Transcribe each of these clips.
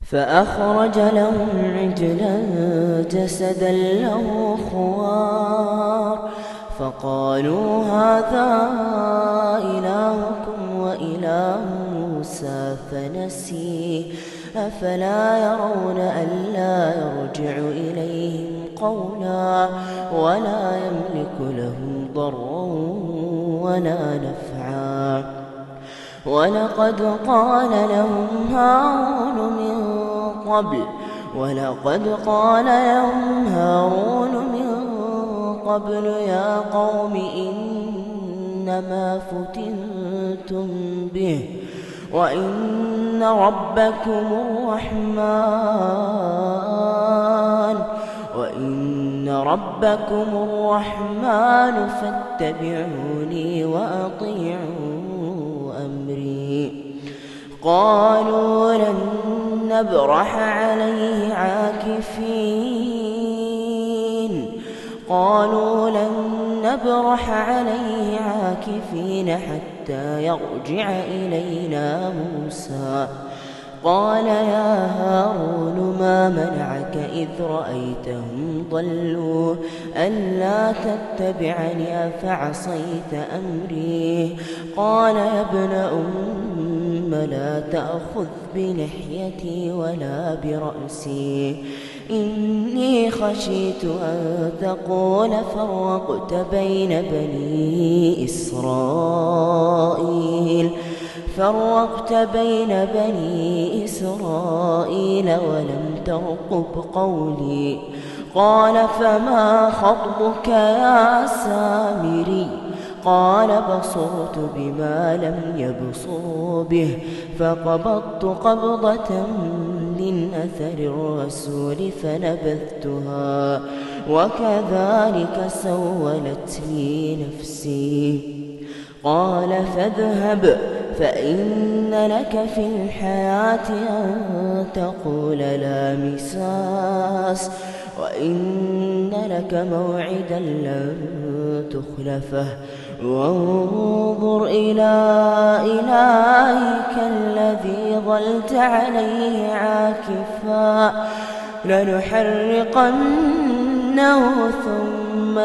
فأخرج لهم عجلا جسدا له خوار فقالوا هذا إلهكم وإله موسى فنسيه أفلا يرون ألا يرجع إليهم قولا ولا يملك لهم ضرا ولا نفعا ولقد قال لهم هارون من قبل يا قوم إنما فتنتم به وإن ربكم الرحمن فاتبعوني وأطيعوا أمري قالوا لن نبرح عليه عاكفين حتى يرجع إلينا موسى قال يا هارون ما منعك إذ رأيتهم ضلوا ألا تتبعني أفعصيت أمري قال يا ابن أم لا تأخذ بلحيتي ولا برأسي إني خشيت أن تقول فرقت بين بني إسرائيل ولم ترقب قولي قال فما خطبك يا سامري قال بصرت بما لم يبصروا به فقبضت قبضة من أثر الرسول فنبذتها وكذلك سولت لي نفسي قال فاذهب فإن لك في الحياة أن تقول لا مساس وإن لك موعدا لن تخلفه وانظر إلى إلهك الذي ظلت عليه عاكفا لنحرقنه ثم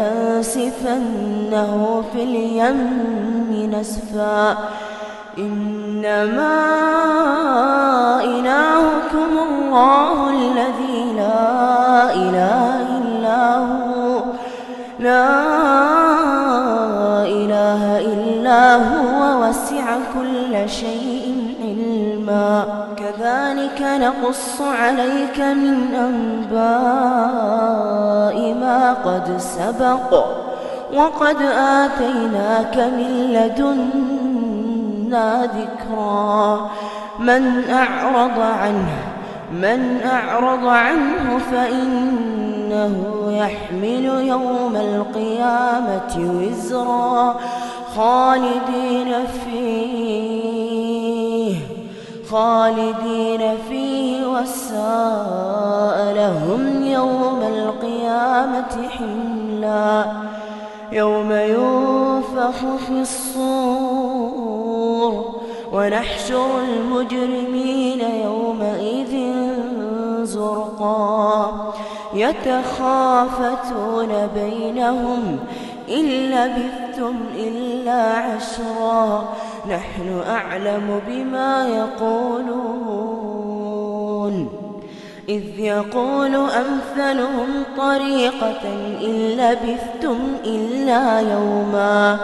لننسفنه في اليم نسفا إنما إلهكم الله الذي لا إله إلا هو وسع كل شيء علما كذلك نقص عليك من أنباء ما قد سبق وقد آتيناك من لدنا ذكرا من أعرض عنه فإنه يحمل يوم القيامة وزرا خالدين فيه وساء لهم يوم القيامة حملا يوم ينفخ في الصور ونحشر المجرمين يومئذ زرقا يتخافتون بينهم إن لبثتم إلا عشرا نحن أعلم بما يقولون إذ يقول أمثلهم طريقة إن لبثتم إلا يوما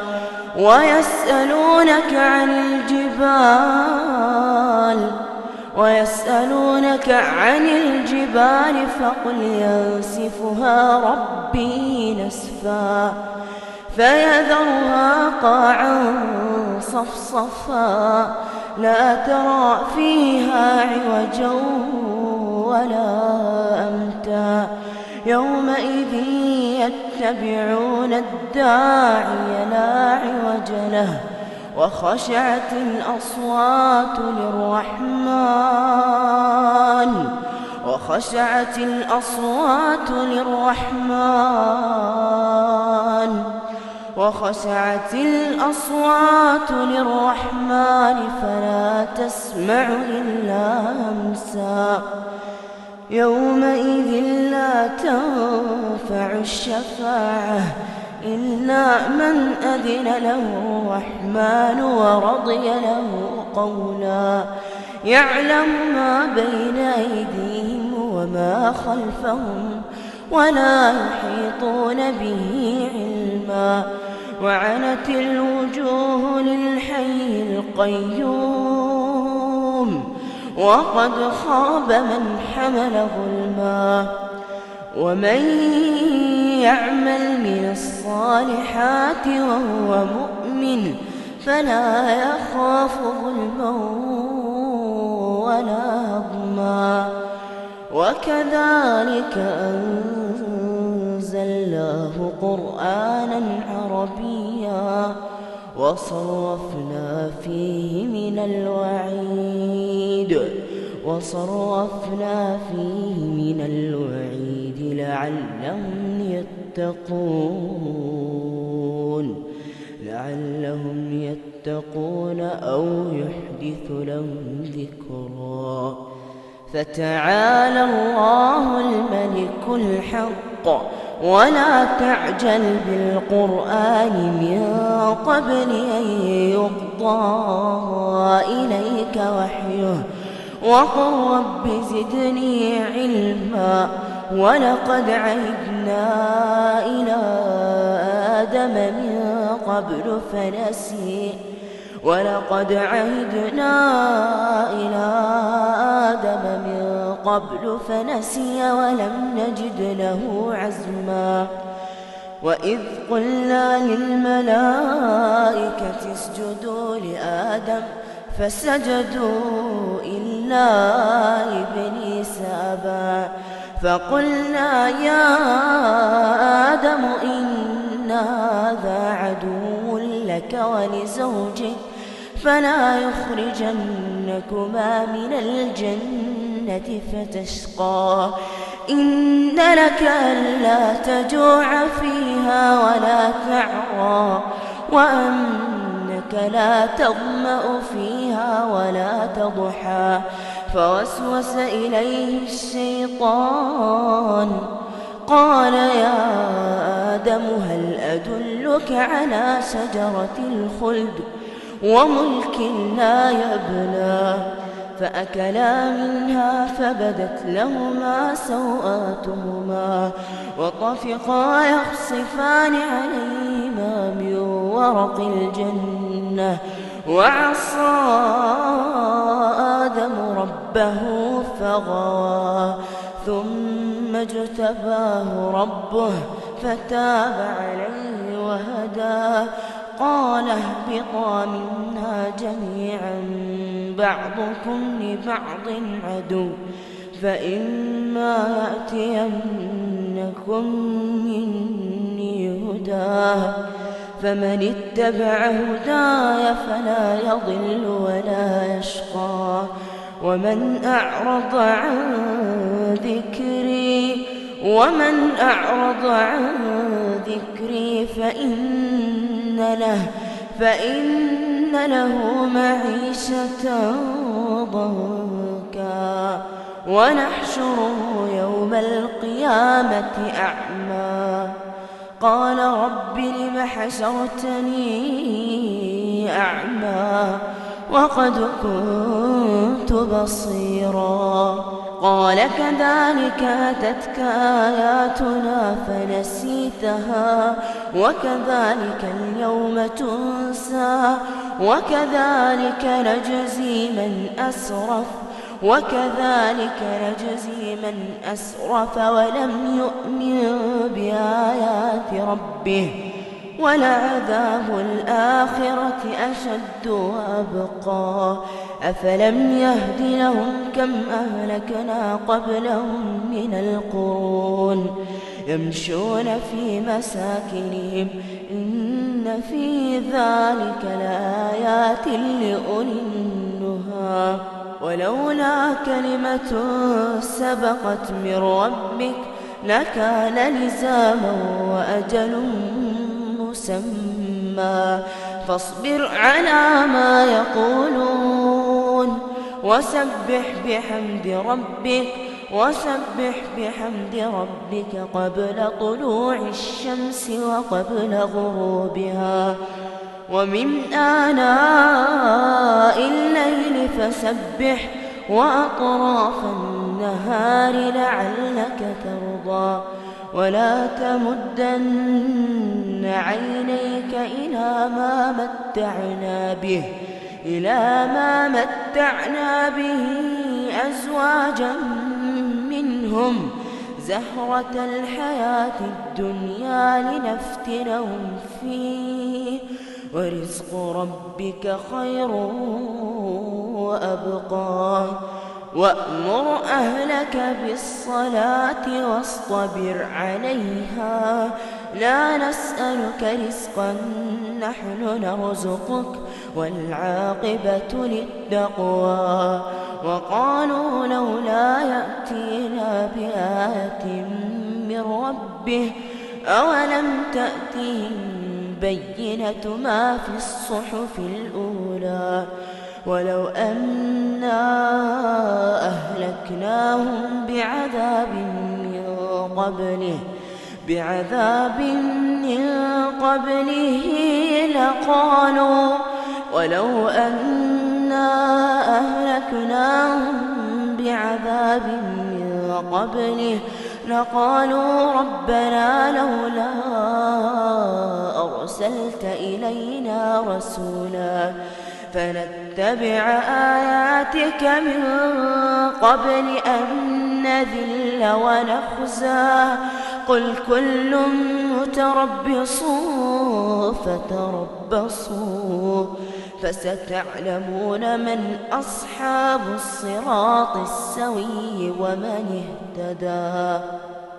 ويسألونك عن الجبال فقل ينسفها ربي نسفا فيذرها قاعا صفصفا لا ترى فيها عوجا ولا أمتا يومئذ يتبعون الداعي لا عوج له وخشعت الأصوات للرحمن وخشعت الأصوات للرحمن فلا تسمع إلا همسا يومئذ لا تنفع الشفاعة إلا من أذن له الرحمن ورضي له قولا يعلم ما بين أيديهم وما خلفهم ولا يحيطون به علما وعنت الوجوه للحي القيوم وقد خاب من حمل ظلما ومن يعمل من الصالحات وهو مؤمن فلا يخاف ظلما ولا هضما وكذلك أنزلناه قرآنا عربيا وصرفنا فيه من الوعيد لعلهم يتقون أو يحدث لهم ذكرا فتعالى الله الملك الحق ولا تعجل بالقرآن من قبل أن يقضى إليك وحيه وقل رب زدني علما ولقد عهدنا إلى آدم من قبل فنسي ولم نجد له عزما وإذ قلنا للملائكة اسجدوا لآدم فسجدوا إلا إبليس أبى فقلنا يا آدم إن هذا عدو لك ولزوجك فلا يخرجنكما من الجنة فتشقى إن لك ألا تجوع فيها ولا تعرى وأنك لا تظمأ فيها ولا تضحى فوسوس إليه الشيطان قال يا آدم هل أدلك على شجرة الخلد وملك لا يبلى فأكلا منها فبدت لهما سوآتهما وطفقا يخصفان عليهما من ورق الجنة وعصى آدم ربه فغوى ثم اجتباه ربه فتاب عليه وهدى قال اهبطا منها جميعا بعضكم لبعض عدو فإما يأتينكم مني هدى فمن اتبع هداي فلا يضل ولا يشقى ومن أعرض عن ذكري فإن له معيشة ضنكا ونحشره يوم القيامة أعمى قال رب لم حشرتني أعمى وقد كنت بصيرا قال كذلك أتتك آياتنا فنسيتها وكذلك اليوم تنسى وكذلك نجزي من أسرف ولم يؤمن بآيات ربه ولعذاب الآخرة أشد وأبقى أفلم يهد لهم كم أهلكنا قبلهم من القرون يمشون في مساكنهم إن في ذلك لآيات لأولي النهى ولولا كلمة سبقت من ربك لكان لزاما وأجل مسمى فاصبر على ما يقولون وسبح بحمد ربك قبل طلوع الشمس وقبل غروبها ومن آناء الليل فسبح وأطراف النهار لعلك ترضى ولا تمدن عينيك إلى ما متعنا به أزواجا منهم زهرة الحياة الدنيا لنفتنهم فيه ورزق ربك خير وأبقى وأمر أهلك بالصلاة واصطبر عليها لا نسألك رزقا نحن نرزقك والعاقبة للتقوى وقالوا لولا يأتينا بآية من ربه أولم تأتهم بينة ما في الصحف الأولى ولو أنا أهلكناهم بعذاب من قبله لقالوا ربنا لولا أرسلت إلينا رسولا فنتبع آياتك من قبل أن نذل ونخزى قل كل متربص فتربصوا فستعلمون من أصحاب الصراط السوي ومن اهتدى.